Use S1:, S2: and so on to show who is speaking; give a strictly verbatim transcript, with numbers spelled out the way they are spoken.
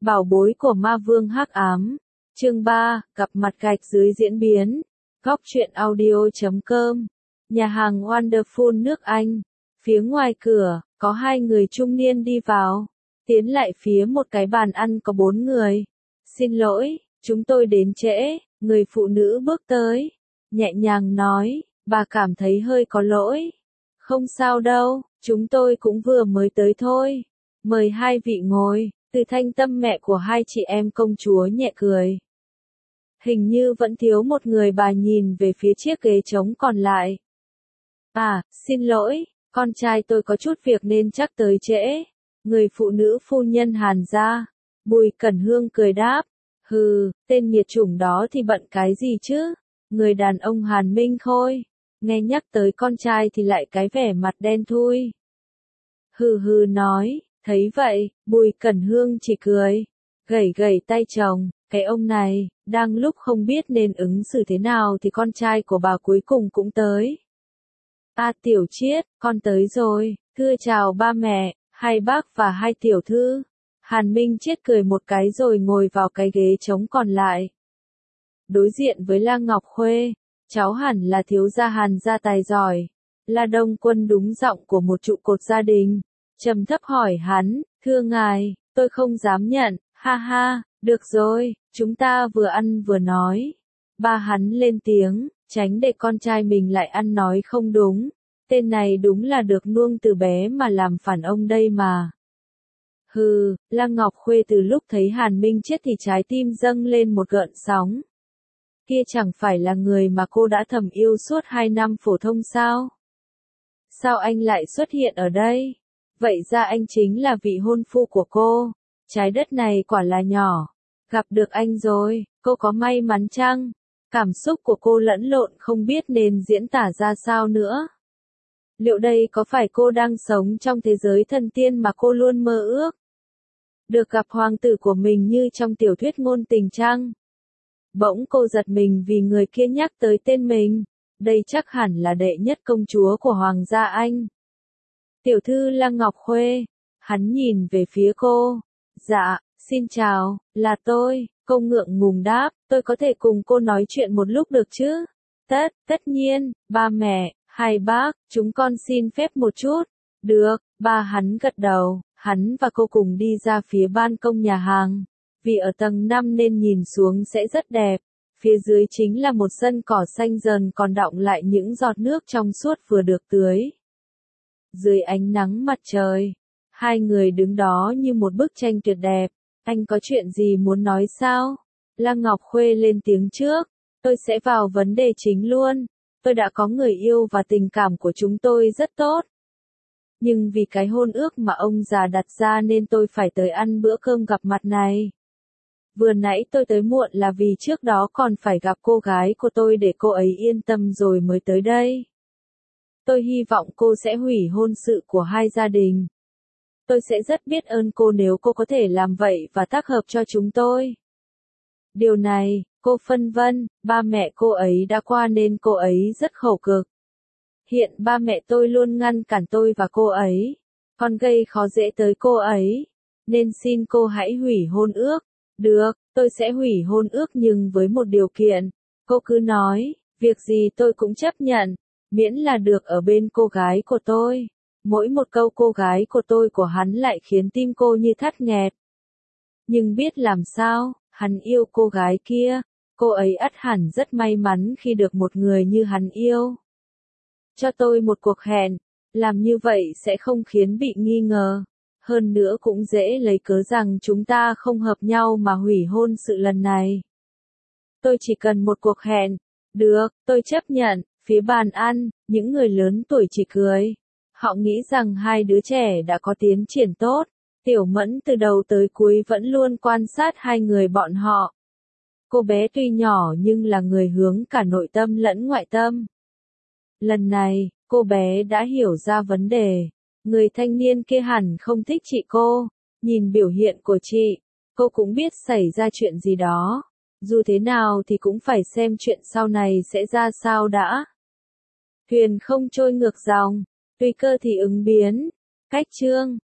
S1: Bảo bối của ma vương hắc ám. Chương ba, gặp mặt gạch dưới diễn biến. Góc truyện audio chấm com. Nhà hàng Wonderful nước Anh. Phía ngoài cửa, có hai người trung niên đi vào. Tiến lại phía một cái bàn ăn có bốn người. Xin lỗi, chúng tôi đến trễ. Người phụ nữ bước tới. Nhẹ nhàng nói, bà cảm thấy hơi có lỗi. Không sao đâu, chúng tôi cũng vừa mới tới thôi. Mời hai vị ngồi. Từ thanh tâm mẹ của hai chị em công chúa nhẹ cười. Hình như vẫn thiếu một người, bà nhìn về phía chiếc ghế trống còn lại. À, xin lỗi, con trai tôi có chút việc nên chắc tới trễ. Người phụ nữ phu nhân Hàn gia. Bùi Cẩn Hương cười đáp. Hừ, tên nghiệt chủng đó thì bận cái gì chứ? Người đàn ông Hàn Minh Khôi. Nghe nhắc tới con trai thì lại cái vẻ mặt đen thui. Hừ hừ nói. Thấy vậy, Bùi Cẩn Hương chỉ cười, gẩy gẩy tay chồng, cái ông này, đang lúc không biết nên ứng xử thế nào thì con trai của bà cuối cùng cũng tới. A Tiểu Chiết, con tới rồi, thưa chào ba mẹ, hai bác và hai tiểu thư. Hàn Minh Chiết cười một cái rồi ngồi vào cái ghế trống còn lại. Đối diện với La Ngọc Khuê, cháu hẳn là thiếu gia Hàn gia tài giỏi. La Đông Quân đúng giọng của một trụ cột gia đình. Trầm thấp hỏi hắn, thưa ngài, tôi không dám nhận, ha ha, được rồi, chúng ta vừa ăn vừa nói. Ba hắn lên tiếng, tránh để con trai mình lại ăn nói không đúng, tên này đúng là được nuông từ bé mà làm phản ông đây mà. Hừ, La Ngọc Khuê từ lúc thấy Hàn Minh chết thì trái tim dâng lên một gợn sóng. Kia chẳng phải là người mà cô đã thầm yêu suốt hai năm phổ thông sao? Sao anh lại xuất hiện ở đây? Vậy ra anh chính là vị hôn phu của cô. Trái đất này quả là nhỏ. Gặp được anh rồi, cô có may mắn chăng? Cảm xúc của cô lẫn lộn không biết nên diễn tả ra sao nữa. Liệu đây có phải cô đang sống trong thế giới thần tiên mà cô luôn mơ ước? Được gặp hoàng tử của mình như trong tiểu thuyết ngôn tình chăng? Bỗng cô giật mình vì người kia nhắc tới tên mình. Đây chắc hẳn là đệ nhất công chúa của Hoàng gia Anh. Tiểu thư La Ngọc Khuê. Hắn nhìn về phía cô. Dạ, xin chào, là tôi. Cô ngượng ngùng đáp, tôi có thể cùng cô nói chuyện một lúc được chứ? Tất, tất nhiên, ba mẹ, hai bác, chúng con xin phép một chút. Được, ba hắn gật đầu, hắn và cô cùng đi ra phía ban công nhà hàng. Vì ở tầng năm nên nhìn xuống sẽ rất đẹp. Phía dưới chính là một sân cỏ xanh dần còn đọng lại những giọt nước trong suốt vừa được tưới. Dưới ánh nắng mặt trời, hai người đứng đó như một bức tranh tuyệt đẹp. Anh có chuyện gì muốn nói sao? La Ngọc Khuê lên tiếng trước. Tôi sẽ vào vấn đề chính luôn. Tôi đã có người yêu và tình cảm của chúng tôi rất tốt. Nhưng vì cái hôn ước mà ông già đặt ra nên tôi phải tới ăn bữa cơm gặp mặt này. Vừa nãy tôi tới muộn là vì trước đó còn phải gặp cô gái của tôi để cô ấy yên tâm rồi mới tới đây. Tôi hy vọng cô sẽ hủy hôn sự của hai gia đình. Tôi sẽ rất biết ơn cô nếu cô có thể làm vậy và tác hợp cho chúng tôi. Điều này, cô phân vân, ba mẹ cô ấy đã qua nên cô ấy rất khổ cực. Hiện ba mẹ tôi luôn ngăn cản tôi và cô ấy. Còn gây khó dễ tới cô ấy. Nên xin cô hãy hủy hôn ước. Được, tôi sẽ hủy hôn ước nhưng với một điều kiện. Cô cứ nói, việc gì tôi cũng chấp nhận. Miễn là được ở bên cô gái của tôi. Mỗi một câu cô gái của tôi của hắn lại khiến tim cô như thắt nghẹt. Nhưng biết làm sao, hắn yêu cô gái kia. Cô ấy ắt hẳn rất may mắn khi được một người như hắn yêu. Cho tôi một cuộc hẹn. Làm như vậy sẽ không khiến bị nghi ngờ. Hơn nữa cũng dễ lấy cớ rằng chúng ta không hợp nhau mà hủy hôn sự lần này. Tôi chỉ cần một cuộc hẹn. Được, tôi chấp nhận. Phía bàn ăn, những người lớn tuổi chỉ cười. Họ nghĩ rằng hai đứa trẻ đã có tiến triển tốt. Tiểu Mẫn từ đầu tới cuối vẫn luôn quan sát hai người bọn họ. Cô bé tuy nhỏ nhưng là người hướng cả nội tâm lẫn ngoại tâm. Lần này, cô bé đã hiểu ra vấn đề. Người thanh niên kia hẳn không thích chị cô. Nhìn biểu hiện của chị, cô cũng biết xảy ra chuyện gì đó. Dù thế nào thì cũng phải xem chuyện sau này sẽ ra sao đã. Thuyền không trôi ngược dòng, tùy cơ thì ứng biến. Cách chương